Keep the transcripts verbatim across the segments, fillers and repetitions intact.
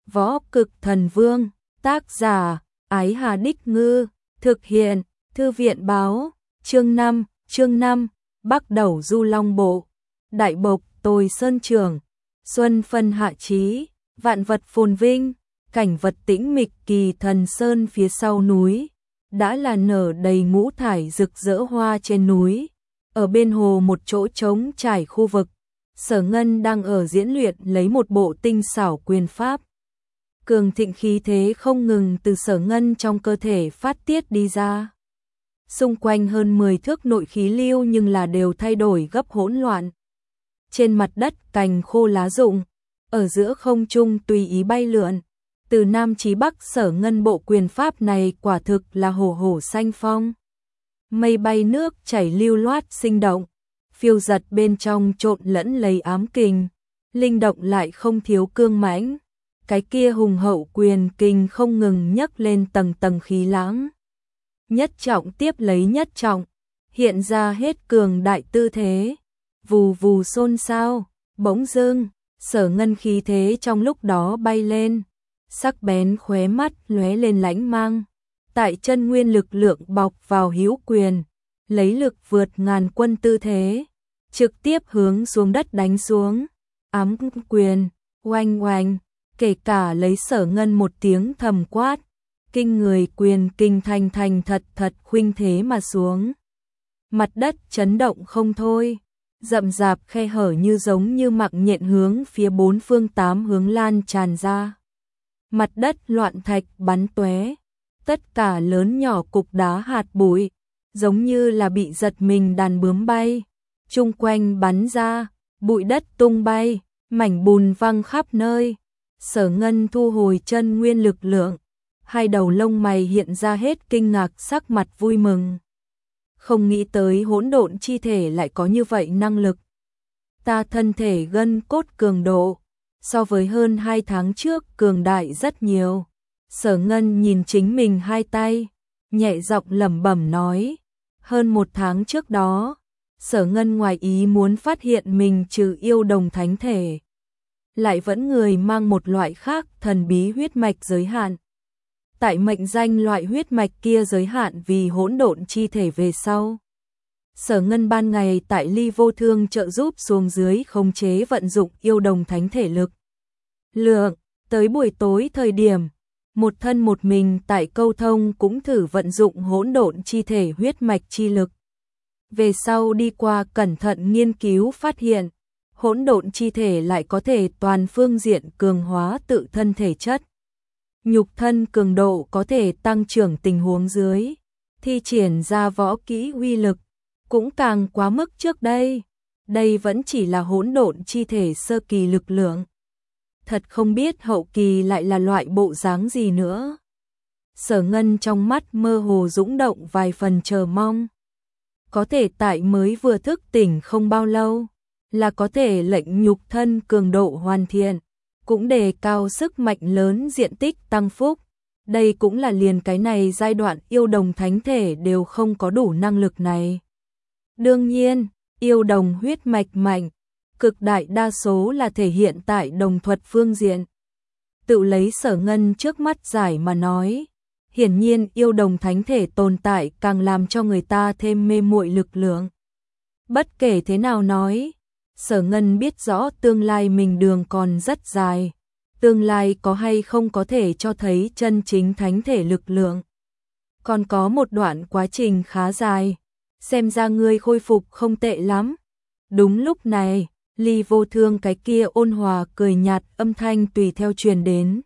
Võ Cực Thần Vương, tác giả, Ái Hà Đích Ngư, thực hiện, Thư viện báo, chương năm, chương năm, Bắc Đầu Du Long Bộ, Đại Bộc Tồi Sơn Trường, Xuân Phân Hạ Chí, vạn vật phồn vinh, cảnh vật tĩnh mịch Kỳ Thần Sơn phía sau núi, đã là nở đầy ngũ thải rực rỡ hoa trên núi. Ở bên hồ một chỗ trống trải khu vực, Sở Ngân đang ở diễn luyện lấy một bộ tinh xảo quyền pháp. Cường thịnh khí thế không ngừng từ Sở Ngân trong cơ thể phát tiết đi ra. Xung quanh hơn mười thước nội khí lưu nhưng là đều thay đổi gấp hỗn loạn. Trên mặt đất cành khô lá rụng, ở giữa không trung tùy ý bay lượn. Từ Nam chí Bắc Sở Ngân bộ quyền pháp này quả thực là hổ hổ xanh phong. Mây bay nước chảy lưu loát sinh động, phiêu giật bên trong trộn lẫn lấy ám kình, linh động lại không thiếu cương mãnh. Cái kia hùng hậu quyền kình không ngừng nhấc lên tầng tầng khí lãng. Nhất trọng tiếp lấy nhất trọng, hiện ra hết cường đại tư thế, vù vù xôn xao, bỗng dưng, Sở Ngân khí thế trong lúc đó bay lên, sắc bén khóe mắt lóe lên lãnh mang. Tại chân nguyên lực lượng bọc vào hữu quyền, lấy lực vượt ngàn quân tư thế, trực tiếp hướng xuống đất đánh xuống. Ám quyền, oanh oanh, kể cả lấy Sở Ngân một tiếng thầm quát, kinh người quyền kinh thành thành thật thật khuynh thế mà xuống. Mặt đất chấn động không thôi, rậm rạp khe hở như giống như mạng nhện hướng phía bốn phương tám hướng lan tràn ra. Mặt đất loạn thạch bắn tóe, tất cả lớn nhỏ cục đá hạt bụi, giống như là bị giật mình đàn bướm bay, chung quanh bắn ra, bụi đất tung bay, mảnh bùn văng khắp nơi. Sở Ngân thu hồi chân nguyên lực lượng, hai đầu lông mày hiện ra hết kinh ngạc, sắc mặt vui mừng. Không nghĩ tới hỗn độn chi thể lại có như vậy năng lực. Ta thân thể gân cốt cường độ, so với hơn hai tháng trước cường đại rất nhiều. Sở Ngân nhìn chính mình hai tay, nhẹ giọng lẩm bẩm nói. Hơn một tháng trước đó, Sở Ngân ngoài ý muốn phát hiện mình trừ yêu đồng thánh thể, lại vẫn người mang một loại khác thần bí huyết mạch giới hạn. Tại mệnh danh loại huyết mạch kia giới hạn vì hỗn độn chi thể về sau. Sở Ngân ban ngày tại Ly Vô Thương trợ giúp xuống dưới khống chế vận dụng yêu đồng thánh thể lực lượng, tới buổi tối thời điểm, một thân một mình tại câu thông cũng thử vận dụng hỗn độn chi thể huyết mạch chi lực. Về sau đi qua cẩn thận nghiên cứu phát hiện, hỗn độn chi thể lại có thể toàn phương diện cường hóa tự thân thể chất. Nhục thân cường độ có thể tăng trưởng tình huống dưới, thi triển ra võ kỹ uy lực, cũng càng quá mức trước đây. Đây vẫn chỉ là hỗn độn chi thể sơ kỳ lực lượng. Thật không biết hậu kỳ lại là loại bộ dáng gì nữa. Sở Ngân trong mắt mơ hồ dũng động vài phần chờ mong. Có thể tại mới vừa thức tỉnh không bao lâu, là có thể lệnh nhục thân cường độ hoàn thiện, cũng đề cao sức mạnh lớn diện tích tăng phúc. Đây cũng là liền cái này giai đoạn yêu đồng thánh thể đều không có đủ năng lực này. Đương nhiên, yêu đồng huyết mạch mạnh, cực đại đa số là thể hiện tại đồng thuật phương diện. Tự lấy Sở Ngân trước mắt giải mà nói, hiển nhiên yêu đồng thánh thể tồn tại càng làm cho người ta thêm mê muội lực lượng. Bất kể thế nào nói, Sở Ngân biết rõ tương lai mình đường còn rất dài, tương lai có hay không có thể cho thấy chân chính thánh thể lực lượng. Còn có một đoạn quá trình khá dài, xem ra ngươi khôi phục không tệ lắm. Đúng lúc này, Ly Vô Thương cái kia ôn hòa cười nhạt âm thanh tùy theo truyền đến.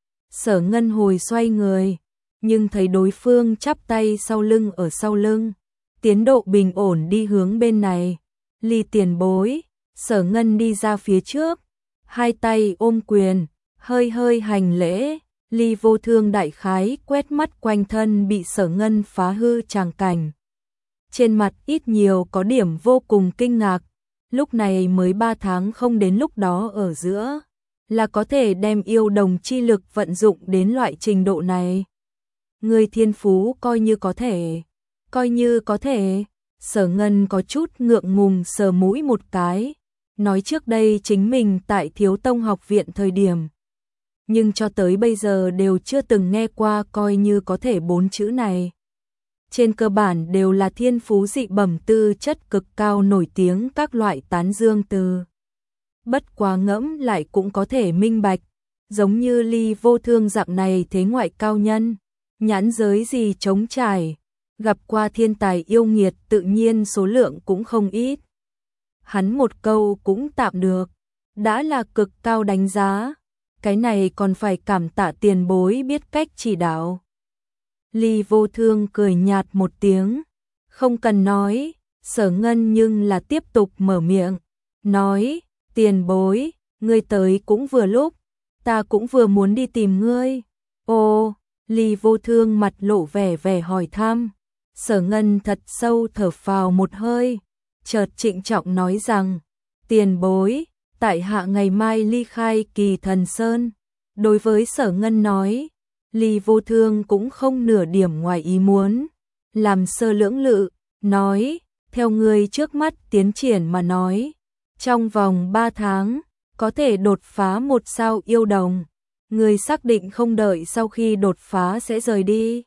Sở Ngân hồi xoay người, nhưng thấy đối phương chắp tay sau lưng ở sau lưng, tiến độ bình ổn đi hướng bên này. Ly tiền bối, Sở Ngân đi ra phía trước, hai tay ôm quyền, hơi hơi hành lễ. Ly Vô Thương đại khái quét mắt quanh thân bị Sở Ngân phá hư tràng cảnh. Trên mặt ít nhiều có điểm vô cùng kinh ngạc, lúc này mới ba tháng không đến lúc đó ở giữa, là có thể đem yêu đồng chi lực vận dụng đến loại trình độ này. Người thiên phú coi như có thể, coi như có thể. Sở Ngân có chút ngượng ngùng sờ mũi một cái, nói trước đây chính mình tại Thiếu Tông học viện thời điểm, nhưng cho tới bây giờ đều chưa từng nghe qua coi như có thể bốn chữ này. Trên cơ bản đều là thiên phú dị bẩm tư chất cực cao nổi tiếng các loại tán dương từ. Bất quá ngẫm lại cũng có thể minh bạch, giống như Ly Vô Thương dạng này thế ngoại cao nhân, nhãn giới gì trống trải, gặp qua thiên tài yêu nghiệt tự nhiên số lượng cũng không ít. Hắn một câu cũng tạm được, đã là cực cao đánh giá, cái này còn phải cảm tạ tiền bối biết cách chỉ đạo. Ly Vô Thương cười nhạt một tiếng, không cần nói, Sở Ngân nhưng là tiếp tục mở miệng, nói, tiền bối, ngươi tới cũng vừa lúc, ta cũng vừa muốn đi tìm ngươi. Ồ, Ly Vô Thương mặt lộ vẻ vẻ hỏi thăm, Sở Ngân thật sâu thở phào một hơi, chợt trịnh trọng nói rằng, tiền bối, tại hạ ngày mai ly khai Kỳ Thần Sơn. Đối với Sở Ngân nói, Ly Vô Thương cũng không nửa điểm ngoài ý muốn, làm sơ lưỡng lự, nói, theo người trước mắt tiến triển mà nói, trong vòng ba tháng, có thể đột phá một sao yêu đồng, người xác định không đợi sau khi đột phá sẽ rời đi.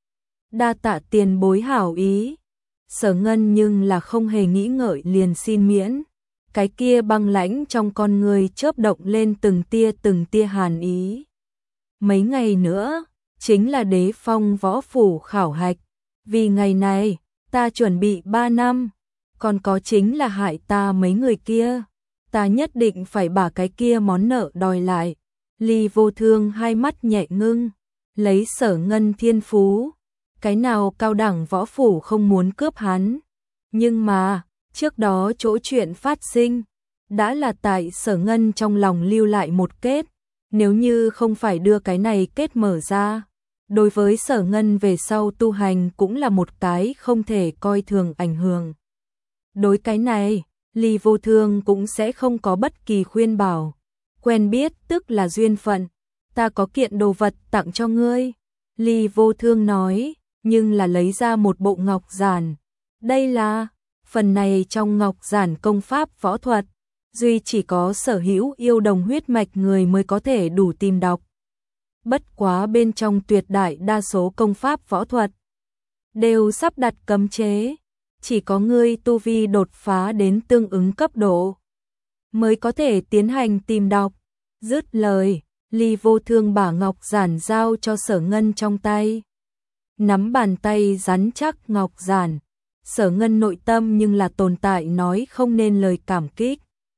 Đa tạ tiền bối hảo ý, Sở Ngân nhưng là không hề nghĩ ngợi liền xin miễn, cái kia băng lãnh trong con người chớp động lên từng tia từng tia hàn ý. Mấy ngày nữa, chính là Đế Phong võ phủ khảo hạch, vì ngày này, ta chuẩn bị ba năm, còn có chính là hại ta mấy người kia, ta nhất định phải把cái kia món nợ đòi lại. Ly Vô Thương hai mắt nhẹ ngưng, lấy Sở Ngân thiên phú, cái nào cao đẳng võ phủ không muốn cướp hắn, nhưng mà, trước đó chỗ chuyện phát sinh, đã là tại Sở Ngân trong lòng lưu lại một kết, nếu như không phải đưa cái này kết mở ra, đối với Sở Ngân về sau tu hành cũng là một cái không thể coi thường ảnh hưởng. Đối cái này, Ly Vô Thương cũng sẽ không có bất kỳ khuyên bảo, quen biết tức là duyên phận, ta có kiện đồ vật tặng cho ngươi. Ly Vô Thương nói, nhưng là lấy ra một bộ ngọc giản, đây là, phần này trong ngọc giản công pháp võ thuật, duy chỉ có sở hữu yêu đồng huyết mạch người mới có thể đủ tìm đọc. Bất quá bên trong tuyệt đại đa số công pháp võ thuật, đều sắp đặt cấm chế, chỉ có ngươi tu vi đột phá đến tương ứng cấp độ, mới có thể tiến hành tìm đọc. Dứt lời, Ly Vô Thương bả ngọc giản giao cho Sở Ngân trong tay. Nắm bàn tay rắn chắc ngọc giản, Sở Ngân nội tâm nhưng là tồn tại nói không nên lời cảm kích.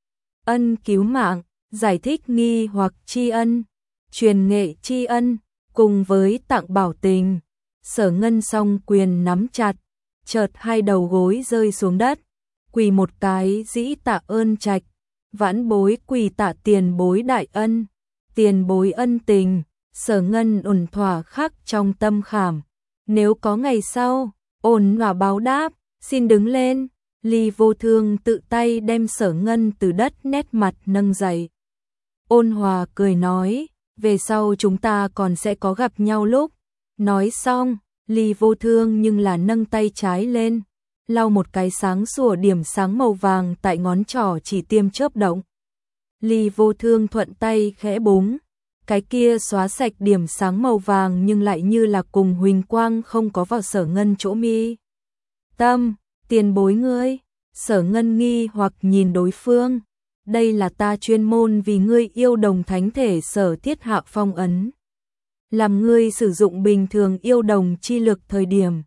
Ân cứu mạng, giải thích nghi hoặc tri ân, truyền nghệ tri ân, cùng với tặng bảo tình. Sở Ngân song quyền nắm chặt, chợt hai đầu gối rơi xuống đất, quỳ một cái dĩ tạ ơn trạch, vãn bối quỳ tạ tiền bối đại ân, tiền bối ân tình. Sở Ngân ổn thỏa khắc trong tâm khảm, nếu có ngày sau, ổn thỏa báo đáp, xin đứng lên. Ly Vô Thương tự tay đem Sở Ngân từ đất nét mặt nâng dậy. Ôn hòa cười nói, về sau chúng ta còn sẽ có gặp nhau lúc. Nói xong, Ly Vô Thương nhưng là nâng tay trái lên, lau một cái sáng sủa điểm sáng màu vàng tại ngón trỏ chỉ tiêm chớp động. Ly Vô Thương thuận tay khẽ búng, cái kia xóa sạch điểm sáng màu vàng nhưng lại như là cùng huỳnh quang không có vào Sở Ngân chỗ mi tâm. Tiền bối ngươi, Sở Ngân nghi hoặc nhìn đối phương, đây là ta chuyên môn vì ngươi yêu đồng thánh thể sở thiết hạ phong ấn, làm ngươi sử dụng bình thường yêu đồng chi lực thời điểm,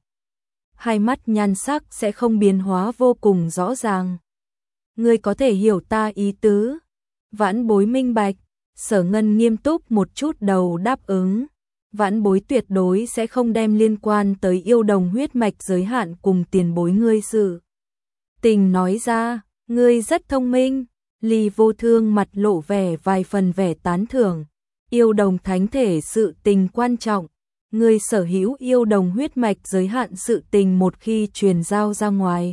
hai mắt nhan sắc sẽ không biến hóa vô cùng rõ ràng. Ngươi có thể hiểu ta ý tứ. Vãn bối minh bạch. Sở Ngân nghiêm túc một chút đầu đáp ứng. Vãn bối tuyệt đối sẽ không đem liên quan tới yêu đồng huyết mạch giới hạn cùng tiền bối ngươi sự tình nói ra. Ngươi rất thông minh. Ly Vô Thương mặt lộ vẻ vài phần vẻ tán thưởng. Yêu đồng thánh thể sự tình quan trọng, ngươi sở hữu yêu đồng huyết mạch giới hạn sự tình một khi truyền giao ra ngoài,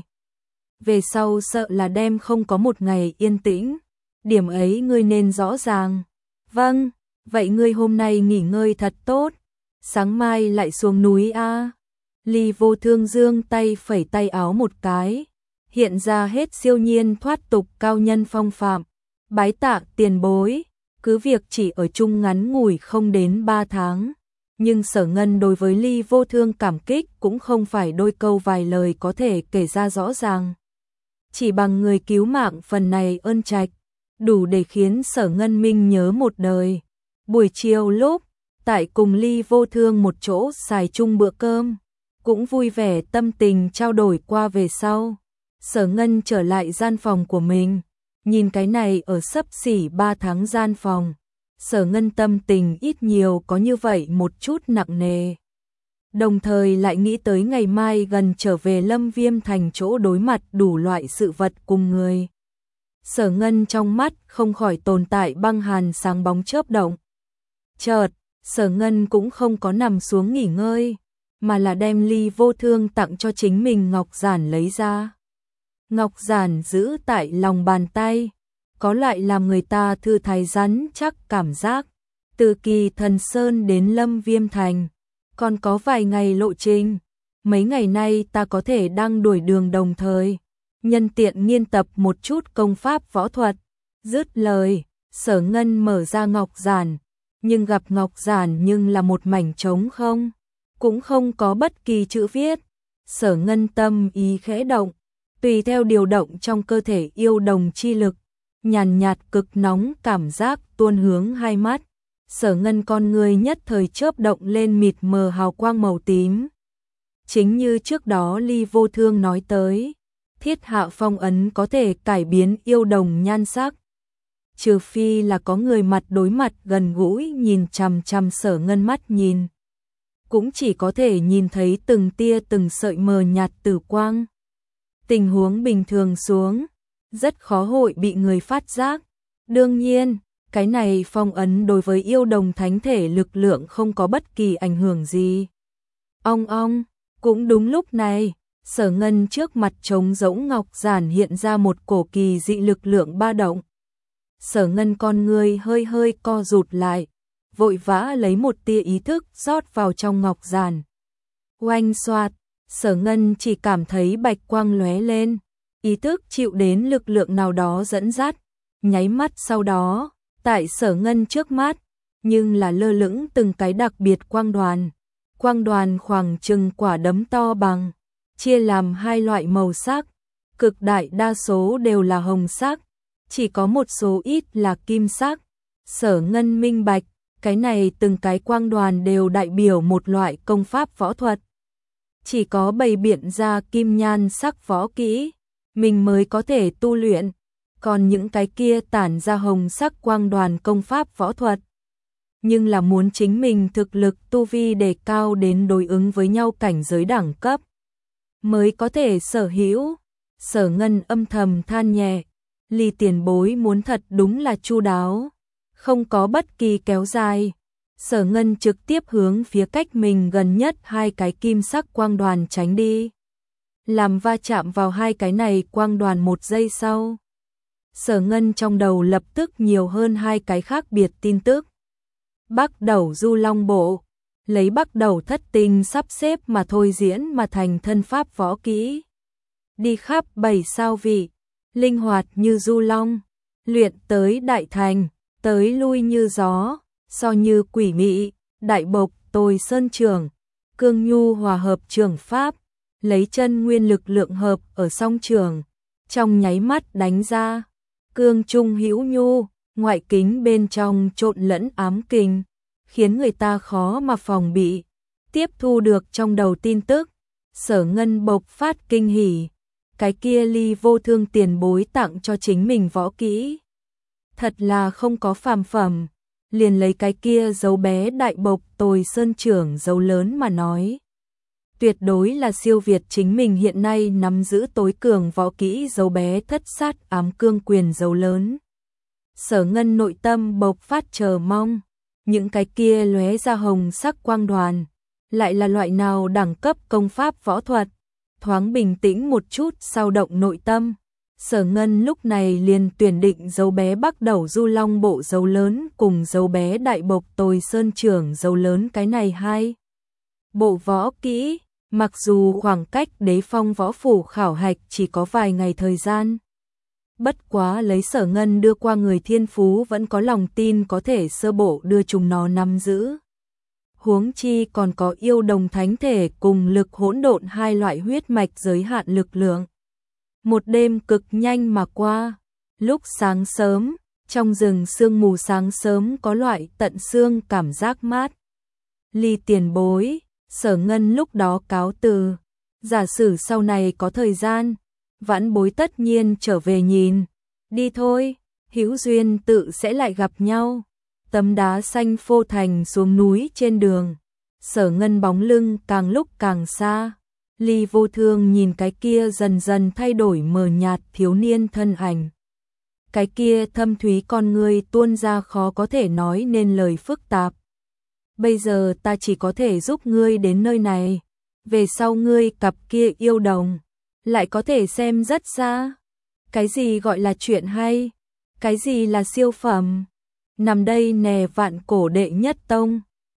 về sau sợ là đem không có một ngày yên tĩnh, điểm ấy ngươi nên rõ ràng. Vâng, vậy ngươi hôm nay nghỉ ngơi thật tốt, sáng mai lại xuống núi a. À. Ly Vô Thương giương tay phẩy tay áo một cái, hiện ra hết siêu nhiên thoát tục cao nhân phong phạm, bái tạ tiền bối. Cứ việc chỉ ở chung ngắn ngủi không đến ba tháng, nhưng Sở Ngân đối với Ly Vô Thương cảm kích cũng không phải đôi câu vài lời có thể kể ra rõ ràng. Chỉ bằng người cứu mạng phần này ơn trạch, đủ để khiến Sở Ngân minh nhớ một đời. Buổi chiều lúc, tại cùng Ly Vô Thương một chỗ xài chung bữa cơm, cũng vui vẻ tâm tình trao đổi qua về sau. Sở Ngân trở lại gian phòng của mình, nhìn cái này ở xấp xỉ ba tháng gian phòng. Sở Ngân tâm tình ít nhiều có như vậy một chút nặng nề. Đồng thời lại nghĩ tới ngày mai gần trở về Lâm Viêm Thành chỗ đối mặt đủ loại sự vật cùng người. Sở Ngân trong mắt không khỏi tồn tại băng hàn sáng bóng chớp động. Chợt, Sở Ngân cũng không có nằm xuống nghỉ ngơi, mà là đem Ly Vô Thương tặng cho chính mình ngọc giản lấy ra. Ngọc giản giữ tại lòng bàn tay, có loại làm người ta thư thái rắn chắc cảm giác. Từ Kỳ Thần Sơn đến Lâm Viêm Thành, còn có vài ngày lộ trình. Mấy ngày nay ta có thể đang đuổi đường đồng thời, nhân tiện nghiên tập một chút công pháp võ thuật. Dứt lời, Sở Ngân mở ra ngọc giản, nhưng gặp ngọc giản nhưng là một mảnh trống không, cũng không có bất kỳ chữ viết. Sở Ngân tâm ý khẽ động, tùy theo điều động trong cơ thể yêu đồng chi lực, nhàn nhạt cực nóng cảm giác tuôn hướng hai mắt. Sở Ngân con người nhất thời chớp động lên mịt mờ hào quang màu tím. Chính như trước đó Ly Vô Thương nói tới, thiết hạ phong ấn có thể cải biến yêu đồng nhan sắc. Trừ phi là có người mặt đối mặt gần gũi nhìn chằm chằm Sở Ngân mắt nhìn, cũng chỉ có thể nhìn thấy từng tia từng sợi mờ nhạt tử quang. Tình huống bình thường xuống, rất khó hội bị người phát giác. Đương nhiên, cái này phong ấn đối với yêu đồng thánh thể lực lượng không có bất kỳ ảnh hưởng gì. Ong ong, cũng đúng lúc này, Sở Ngân trước mặt trống rỗng ngọc giản hiện ra một cổ kỳ dị lực lượng ba động. Sở Ngân con người hơi hơi co rụt lại, vội vã lấy một tia ý thức rót vào trong ngọc giản. Oanh xoạt, Sở Ngân chỉ cảm thấy bạch quang lóe lên, ý thức chịu đến lực lượng nào đó dẫn dắt, nháy mắt sau đó, tại Sở Ngân trước mắt, nhưng là lơ lửng từng cái đặc biệt quang đoàn. Quang đoàn khoảng chừng quả đấm to bằng, chia làm hai loại màu sắc, cực đại đa số đều là hồng sắc, chỉ có một số ít là kim sắc. Sở Ngân minh bạch, cái này từng cái quang đoàn đều đại biểu một loại công pháp võ thuật. Chỉ có bày biện ra kim nhan sắc võ kỹ, mình mới có thể tu luyện, còn những cái kia tản ra hồng sắc quang đoàn công pháp võ thuật. Nhưng là muốn chính mình thực lực tu vi đề cao đến đối ứng với nhau cảnh giới đẳng cấp, mới có thể sở hữu. Sở Ngân âm thầm than nhẹ, Ly tiền bối muốn thật đúng là chu đáo, không có bất kỳ kéo dài. Sở Ngân trực tiếp hướng phía cách mình gần nhất hai cái kim sắc quang đoàn tránh đi, làm va chạm vào hai cái này quang đoàn một giây sau. Sở Ngân trong đầu lập tức nhiều hơn hai cái khác biệt tin tức. Bắc Đẩu Du Long Bộ, lấy Bắc Đẩu thất tinh sắp xếp mà thôi diễn mà thành thân pháp võ kỹ. Đi khắp bảy sao vị, linh hoạt như du long, luyện tới đại thành, tới lui như gió, so như quỷ mị, đại bộc tôi sơn trường, cương nhu hòa hợp trường pháp, lấy chân nguyên lực lượng hợp ở song trường, trong nháy mắt đánh ra, cương trung hữu nhu, ngoại kính bên trong trộn lẫn ám kình, khiến người ta khó mà phòng bị. Tiếp thu được trong đầu tin tức, Sở Ngân bộc phát kinh hỉ, cái kia Ly Vô Thương tiền bối tặng cho chính mình võ kỹ, thật là không có phàm phẩm. Liền lấy cái kia dấu bé đại bộc tôi sơn trưởng dấu lớn mà nói, tuyệt đối là siêu việt chính mình hiện nay nắm giữ tối cường võ kỹ dấu bé thất sát ám cương quyền dấu lớn. Sở Ngân nội tâm bộc phát chờ mong, những cái kia lóe ra hồng sắc quang đoàn, lại là loại nào đẳng cấp công pháp võ thuật. Thoáng bình tĩnh một chút sau động nội tâm, Sở Ngân lúc này liền tuyển định dấu bé Bắc Đẩu Du Long Bộ dấu lớn cùng dấu bé đại bộc tôi sơn trưởng dấu lớn cái này hai bộ võ kỹ. Mặc dù khoảng cách Đế Phong võ phủ khảo hạch chỉ có vài ngày thời gian, Bất quá lấy Sở Ngân đưa qua người thiên phú vẫn có lòng tin có thể sơ bộ đưa chúng nó nắm giữ. Huống chi còn có yêu đồng thánh thể cùng lực hỗn độn hai loại huyết mạch giới hạn lực lượng. Một đêm cực nhanh mà qua, lúc sáng sớm, trong rừng sương mù sáng sớm có loại tận xương cảm giác mát. Ly tiền bối, Sở Ngân lúc đó cáo từ, giả sử sau này có thời gian, vãn bối tất nhiên trở về nhìn. Đi thôi, hữu duyên tự sẽ lại gặp nhau. Tấm đá xanh phô thành xuống núi trên đường. Sở Ngân bóng lưng càng lúc càng xa. Ly Vô Thương nhìn cái kia dần dần thay đổi mờ nhạt thiếu niên thân ảnh. Cái kia thâm thúy con người tuôn ra khó có thể nói nên lời phức tạp. Bây giờ ta chỉ có thể giúp ngươi đến nơi này. Về sau ngươi cặp kia yêu đồng, lại có thể xem rất xa. Cái gì gọi là chuyện hay? Cái gì là siêu phẩm? Nằm đây nè vạn cổ đệ nhất tông.